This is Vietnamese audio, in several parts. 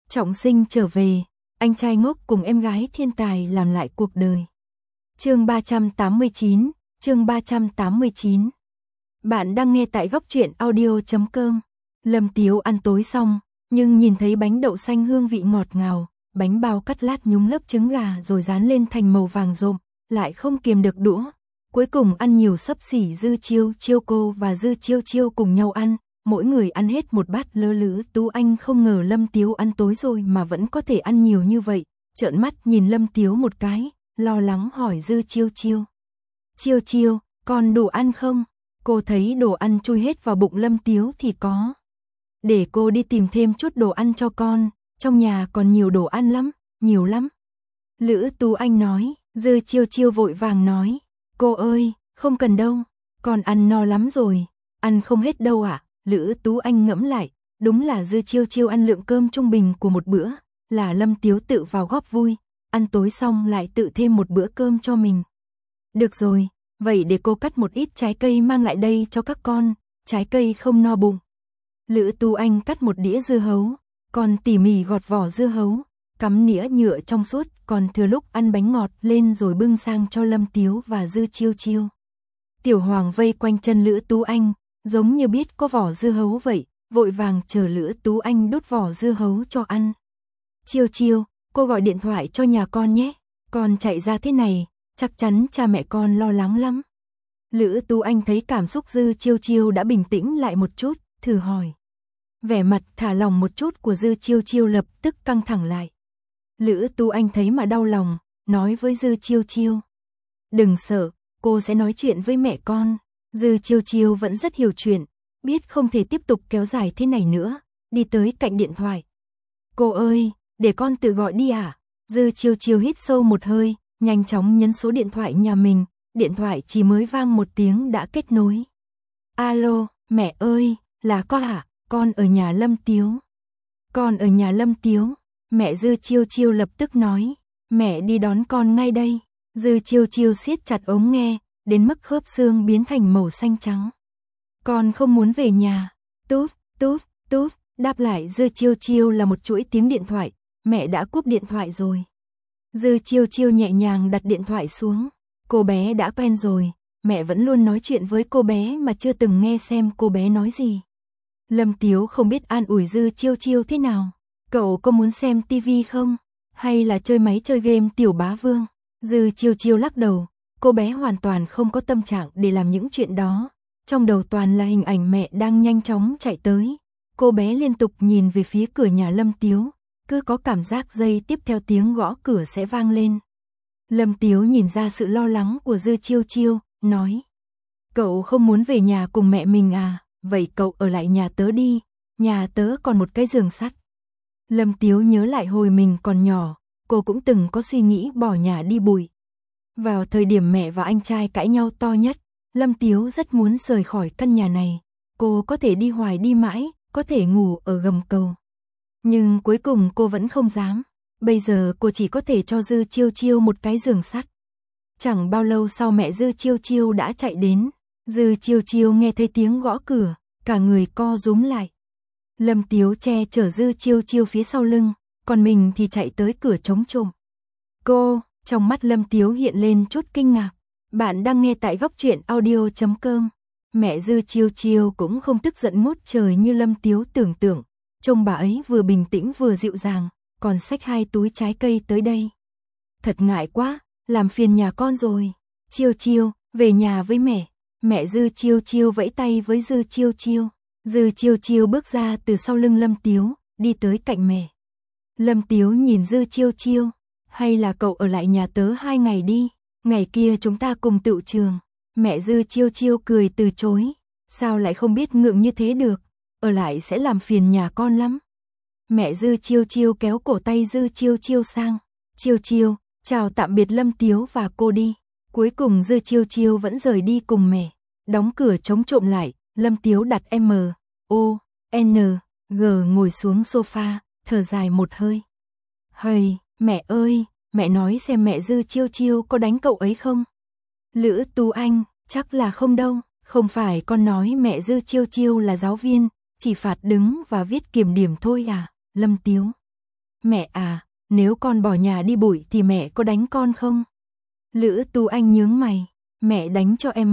Trọng sinh trở về, anh trai ngốc cùng em gái thiên tài làm lại cuộc đời. Chương 389, chương 389. Bạn đang nghe tại góc truyện audio.com. Lâm Tiếu ăn tối xong, nhưng nhìn thấy bánh đậu xanh hương vị ngọt ngào, bánh bao cắt lát nhúng lớp trứng gà rồi dán lên thành màu vàng rộm, lại không kiềm được đũa. Cuối cùng ăn nhiều xấp xỉ Dư Chiêu Chiêu cô và Dư Chiêu Chiêu cùng nhau ăn, mỗi người ăn hết một bát. Lữ Tú Anh không ngờ Lâm Tiếu ăn tối rồi mà vẫn có thể ăn nhiều như vậy, trợn mắt nhìn Lâm Tiếu một cái, lo lắng hỏi Dư Chiêu Chiêu. Chiêu Chiêu, con đủ ăn không? Cô thấy đồ ăn chui hết vào bụng Lâm Tiếu thì có. Để cô đi tìm thêm chút đồ ăn cho con, trong nhà còn nhiều đồ ăn lắm, nhiều lắm. Lữ Tú Anh nói. Dư Chiêu Chiêu vội vàng nói. Cô ơi, không cần đâu, con ăn no lắm rồi, ăn không hết đâu ạ. Lữ Tú Anh ngẫm lại, đúng là Dư Chiêu Chiêu ăn lượng cơm trung bình của một bữa, là Lâm Tiếu tự vào góp vui, ăn tối xong lại tự thêm một bữa cơm cho mình. Được rồi, vậy để cô cắt một ít trái cây mang lại đây cho các con, trái cây không no bụng. Lữ Tú Anh cắt một đĩa dưa hấu, còn tỉ mỉ gọt vỏ dưa hấu, cắm nĩa nhựa trong suốt, còn thừa lúc ăn bánh ngọt lên rồi bưng sang cho Lâm Tiếu và Dư Chiêu Chiêu. Tiểu Hoàng vây quanh chân Lữ Tú Anh, giống như biết có vỏ dưa hấu vậy, vội vàng chờ Lữ Tú Anh đút vỏ dưa hấu cho ăn. Chiêu Chiêu, cô gọi điện thoại cho nhà con nhé, con chạy ra thế này, chắc chắn cha mẹ con lo lắng lắm. Lữ Tú Anh thấy cảm xúc Dư Chiêu Chiêu đã bình tĩnh lại một chút, thử hỏi. Vẻ mặt thả lòng một chút của Dư Chiêu Chiêu lập tức căng thẳng lại. Lữ Tú Anh thấy mà đau lòng, nói với Dư Chiêu Chiêu. Đừng sợ, cô sẽ nói chuyện với mẹ con. Dư Chiêu Chiêu vẫn rất hiểu chuyện, biết không thể tiếp tục kéo dài thế này nữa, đi tới cạnh điện thoại. Cô ơi, để con tự gọi đi à? Dư Chiêu Chiêu hít sâu một hơi, nhanh chóng nhấn số điện thoại nhà mình, điện thoại chỉ mới vang một tiếng đã kết nối. Alo, mẹ ơi, là con à? Con ở nhà Lâm Tiếu. Con ở nhà Lâm Tiếu. Mẹ Dư Chiêu Chiêu lập tức nói. Mẹ đi đón con ngay đây. Dư Chiêu Chiêu siết chặt ống nghe, đến mức khớp xương biến thành màu xanh trắng. Con không muốn về nhà. Tút, tút, tút. Đáp lại Dư Chiêu Chiêu là một chuỗi tiếng điện thoại. Mẹ đã cúp điện thoại rồi. Dư Chiêu Chiêu nhẹ nhàng đặt điện thoại xuống. Cô bé đã quen rồi. Mẹ vẫn luôn nói chuyện với cô bé mà chưa từng nghe xem cô bé nói gì. Lâm Tiếu không biết an ủi Dư Chiêu Chiêu thế nào. Cậu có muốn xem tivi không? Hay là chơi máy chơi game Tiểu Bá Vương? Dư Chiêu Chiêu lắc đầu. Cô bé hoàn toàn không có tâm trạng để làm những chuyện đó. Trong đầu toàn là hình ảnh mẹ đang nhanh chóng chạy tới. Cô bé liên tục nhìn về phía cửa nhà Lâm Tiếu. Cứ có cảm giác giây tiếp theo tiếng gõ cửa sẽ vang lên. Lâm Tiếu nhìn ra sự lo lắng của Dư Chiêu Chiêu, nói. Cậu không muốn về nhà cùng mẹ mình à? Vậy cậu ở lại nhà tớ đi, nhà tớ còn một cái giường sắt. Lâm Tiếu nhớ lại hồi mình còn nhỏ, cô cũng từng có suy nghĩ bỏ nhà đi bụi. Vào thời điểm mẹ và anh trai cãi nhau to nhất, Lâm Tiếu rất muốn rời khỏi căn nhà này. Cô có thể đi hoài đi mãi, có thể ngủ ở gầm cầu. Nhưng cuối cùng cô vẫn không dám. Bây giờ cô chỉ có thể cho Dư Chiêu Chiêu một cái giường sắt. Chẳng bao lâu sau mẹ Dư Chiêu Chiêu đã chạy đến. Dư Chiêu Chiêu nghe thấy tiếng gõ cửa, cả người co rúm lại. Lâm Tiếu che chở Dư Chiêu Chiêu phía sau lưng, còn mình thì chạy tới cửa chống trộm. Cô, trong mắt Lâm Tiếu hiện lên chút kinh ngạc. Bạn đang nghe tại góc truyện audio.com. Mẹ Dư Chiêu Chiêu cũng không tức giận ngút trời như Lâm Tiếu tưởng tượng. Trông bà ấy vừa bình tĩnh vừa dịu dàng, còn xách 2 túi trái cây tới đây. Thật ngại quá, làm phiền nhà con rồi. Chiêu Chiêu, về nhà với mẹ. Mẹ Dư Chiêu Chiêu vẫy tay với Dư Chiêu Chiêu. Dư Chiêu Chiêu bước ra từ sau lưng Lâm Tiếu, đi tới cạnh mẹ. Lâm Tiếu nhìn Dư Chiêu Chiêu. Hay là cậu ở lại nhà tớ 2 ngày đi, ngày kia chúng ta cùng tựu trường. Mẹ Dư Chiêu Chiêu cười từ chối. Sao lại không biết ngượng như thế được, ở lại sẽ làm phiền nhà con lắm. Mẹ Dư Chiêu Chiêu kéo cổ tay Dư Chiêu Chiêu sang. Chiêu Chiêu, chào tạm biệt Lâm Tiếu và cô đi. Cuối cùng Dư Chiêu Chiêu vẫn rời đi cùng mẹ. Đóng cửa chống trộm lại, Lâm Tiếu đặt M.O.N.G ngồi xuống sofa, thở dài một hơi. Hây, mẹ ơi, mẹ nói xem mẹ Dư Chiêu Chiêu có đánh cậu ấy không? Lữ Tú Anh, chắc là không đâu. Không phải con nói mẹ Dư Chiêu Chiêu là giáo viên, chỉ phạt đứng và viết kiểm điểm thôi à? Lâm Tiếu. Mẹ à, nếu con bỏ nhà đi bụi thì mẹ có đánh con không? Lữ Tú Anh nhướng mày, mẹ đánh cho em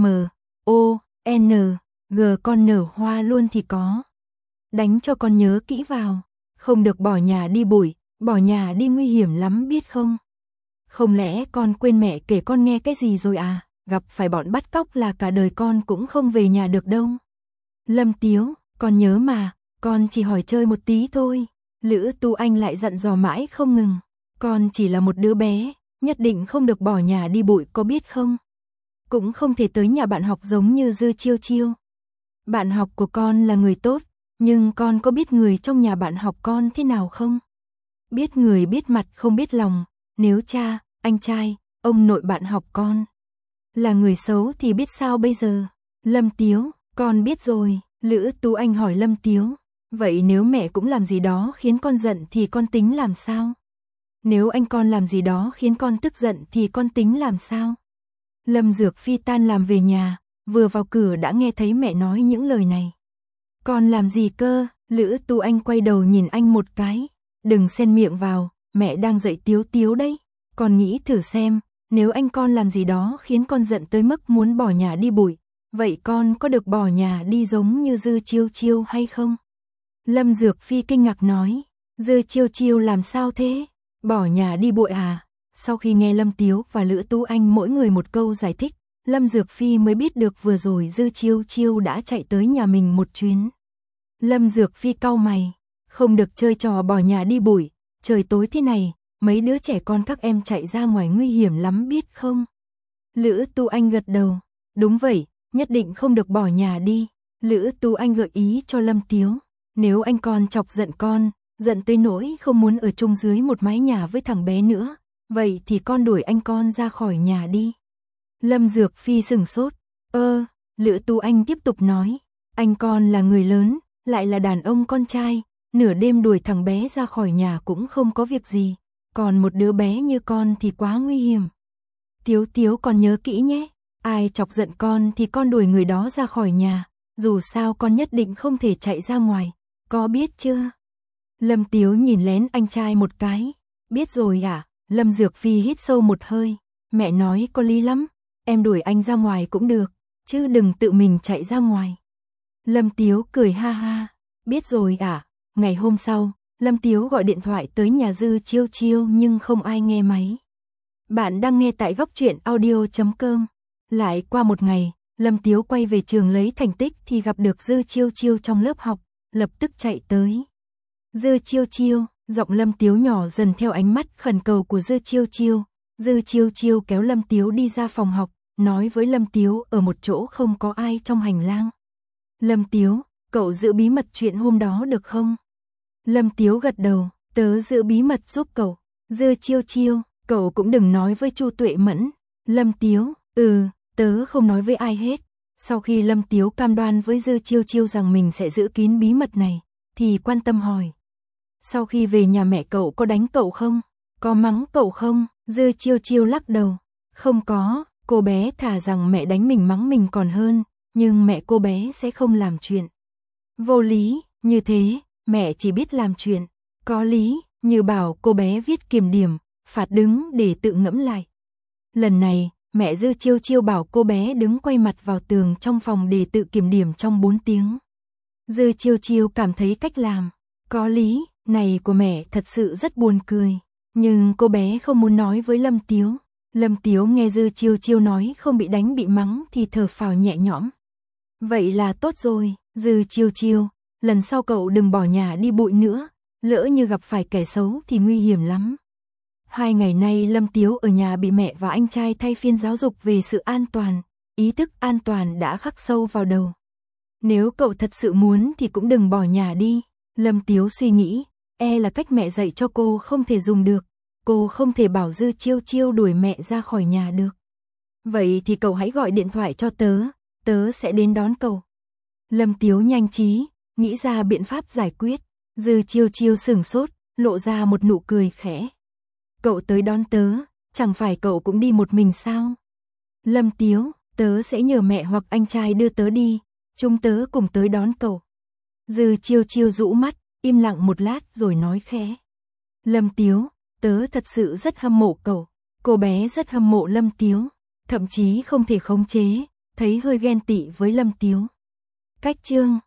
M.O.N.G con nở hoa luôn thì có. Đánh cho con nhớ kỹ vào, không được bỏ nhà đi bụi, bỏ nhà đi nguy hiểm lắm biết không? Không lẽ con quên mẹ kể con nghe cái gì rồi à? Gặp phải bọn bắt cóc là cả đời con cũng không về nhà được đâu. Lâm Tiếu, con nhớ mà, con chỉ hỏi chơi một tí thôi. Lữ Tú Anh lại dặn dò mãi không ngừng. Con chỉ là một đứa bé, nhất định không được bỏ nhà đi bụi có biết không? Cũng không thể tới nhà bạn học giống như Dư Chiêu Chiêu. Bạn học của con là người tốt, nhưng con có biết người trong nhà bạn học con thế nào không? Biết người biết mặt không biết lòng, nếu cha, anh trai, ông nội bạn học con là người xấu thì biết sao bây giờ? Lâm Tiếu, con biết rồi. Lữ Tú Anh hỏi Lâm Tiếu, vậy nếu mẹ cũng làm gì đó khiến con giận thì con tính làm sao? Nếu anh con làm gì đó khiến con tức giận thì con tính làm sao? Lâm Dược Phi tan làm về nhà, vừa vào cửa đã nghe thấy mẹ nói những lời này. Con làm gì cơ? Lữ Tú Anh quay đầu nhìn anh một cái. Đừng xen miệng vào, mẹ đang dạy Tiếu Tiếu đấy. Con nghĩ thử xem, nếu anh con làm gì đó khiến con giận tới mức muốn bỏ nhà đi bụi, vậy con có được bỏ nhà đi giống như Dư Chiêu Chiêu hay không? Lâm Dược Phi kinh ngạc nói, Dư Chiêu Chiêu làm sao thế? Bỏ nhà đi bụi à? Sau khi nghe Lâm Tiếu và Lữ Tú Anh mỗi người một câu giải thích, Lâm Dược Phi mới biết được vừa rồi Dư Chiêu Chiêu đã chạy tới nhà mình một chuyến. Lâm Dược Phi cau mày, không được chơi trò bỏ nhà đi bụi, trời tối thế này, mấy đứa trẻ con các em chạy ra ngoài nguy hiểm lắm biết không? Lữ Tú Anh gật đầu, đúng vậy, nhất định không được bỏ nhà đi. Lữ Tú Anh gợi ý cho Lâm Tiếu, nếu anh con chọc giận con, giận tới nỗi không muốn ở chung dưới một mái nhà với thằng bé nữa, vậy thì con đuổi anh con ra khỏi nhà đi. Lâm Dược Phi sửng sốt, Lữ Tú Anh tiếp tục nói, anh con là người lớn, lại là đàn ông con trai, nửa đêm đuổi thằng bé ra khỏi nhà cũng không có việc gì, còn một đứa bé như con thì quá nguy hiểm. Tiếu Tiếu con nhớ kỹ nhé, ai chọc giận con thì con đuổi người đó ra khỏi nhà, dù sao con nhất định không thể chạy ra ngoài, có biết chưa? Lâm Tiếu nhìn lén anh trai một cái, biết rồi ạ. Lâm Dược Phi hít sâu một hơi, mẹ nói có lý lắm, em đuổi anh ra ngoài cũng được, chứ đừng tự mình chạy ra ngoài. Lâm Tiếu cười ha ha, biết rồi ạ. Ngày hôm sau, Lâm Tiếu gọi điện thoại tới nhà Dư Chiêu Chiêu nhưng không ai nghe máy. Bạn đang nghe tại góc truyện audio.com. Lại qua một ngày, Lâm Tiếu quay về trường lấy thành tích thì gặp được Dư Chiêu Chiêu trong lớp học, lập tức chạy tới. Dư Chiêu Chiêu, giọng Lâm Tiếu nhỏ dần theo ánh mắt khẩn cầu của Dư Chiêu Chiêu. Dư Chiêu Chiêu kéo Lâm Tiếu đi ra phòng học, nói với Lâm Tiếu ở một chỗ không có ai trong hành lang. Lâm Tiếu, cậu giữ bí mật chuyện hôm đó được không? Lâm Tiếu gật đầu, tớ giữ bí mật giúp cậu. Dư Chiêu Chiêu, cậu cũng đừng nói với Chu Tuệ Mẫn. Lâm Tiếu, tớ không nói với ai hết. Sau khi Lâm Tiếu cam đoan với Dư Chiêu Chiêu rằng mình sẽ giữ kín bí mật này, thì quan tâm hỏi. Sau khi về nhà mẹ cậu có đánh cậu không? Có mắng cậu không? Dư Chiêu Chiêu lắc đầu. Không có, cô bé thà rằng mẹ đánh mình mắng mình còn hơn, nhưng mẹ cô bé sẽ không làm chuyện vô lý, như thế, mẹ chỉ biết làm chuyện có lý, như bảo cô bé viết kiểm điểm, phạt đứng để tự ngẫm lại. Lần này, mẹ Dư Chiêu Chiêu bảo cô bé đứng quay mặt vào tường trong phòng để tự kiểm điểm trong 4 tiếng. Dư Chiêu Chiêu cảm thấy cách làm có lý này của mẹ thật sự rất buồn cười, nhưng cô bé không muốn nói với Lâm Tiếu. Lâm Tiếu nghe Dư Chiêu Chiêu nói không bị đánh bị mắng thì thở phào nhẹ nhõm. Vậy là tốt rồi, Dư Chiêu Chiêu, lần sau cậu đừng bỏ nhà đi bụi nữa, lỡ như gặp phải kẻ xấu thì nguy hiểm lắm. 2 ngày nay Lâm Tiếu ở nhà bị mẹ và anh trai thay phiên giáo dục về sự an toàn, ý thức an toàn đã khắc sâu vào đầu. Nếu cậu thật sự muốn thì cũng đừng bỏ nhà đi. Lâm Tiếu suy nghĩ, là cách mẹ dạy cho cô không thể dùng được, cô không thể bảo Dư Chiêu Chiêu đuổi mẹ ra khỏi nhà được. Vậy thì cậu hãy gọi điện thoại cho tớ sẽ đến đón cậu. Lâm Tiếu nhanh trí, nghĩ ra biện pháp giải quyết. Dư Chiêu Chiêu sửng sốt, lộ ra một nụ cười khẽ. Cậu tới đón tớ, chẳng phải cậu cũng đi một mình sao? Lâm Tiếu, tớ sẽ nhờ mẹ hoặc anh trai đưa tớ đi, chúng tớ cùng tới đón cậu. Dư Chiêu Chiêu rũ mắt, im lặng một lát rồi nói khẽ. Lâm Tiếu, tớ thật sự rất hâm mộ cậu. Cô bé rất hâm mộ Lâm Tiếu, thậm chí không thể khống chế, thấy hơi ghen tị với Lâm Tiếu. Cách chương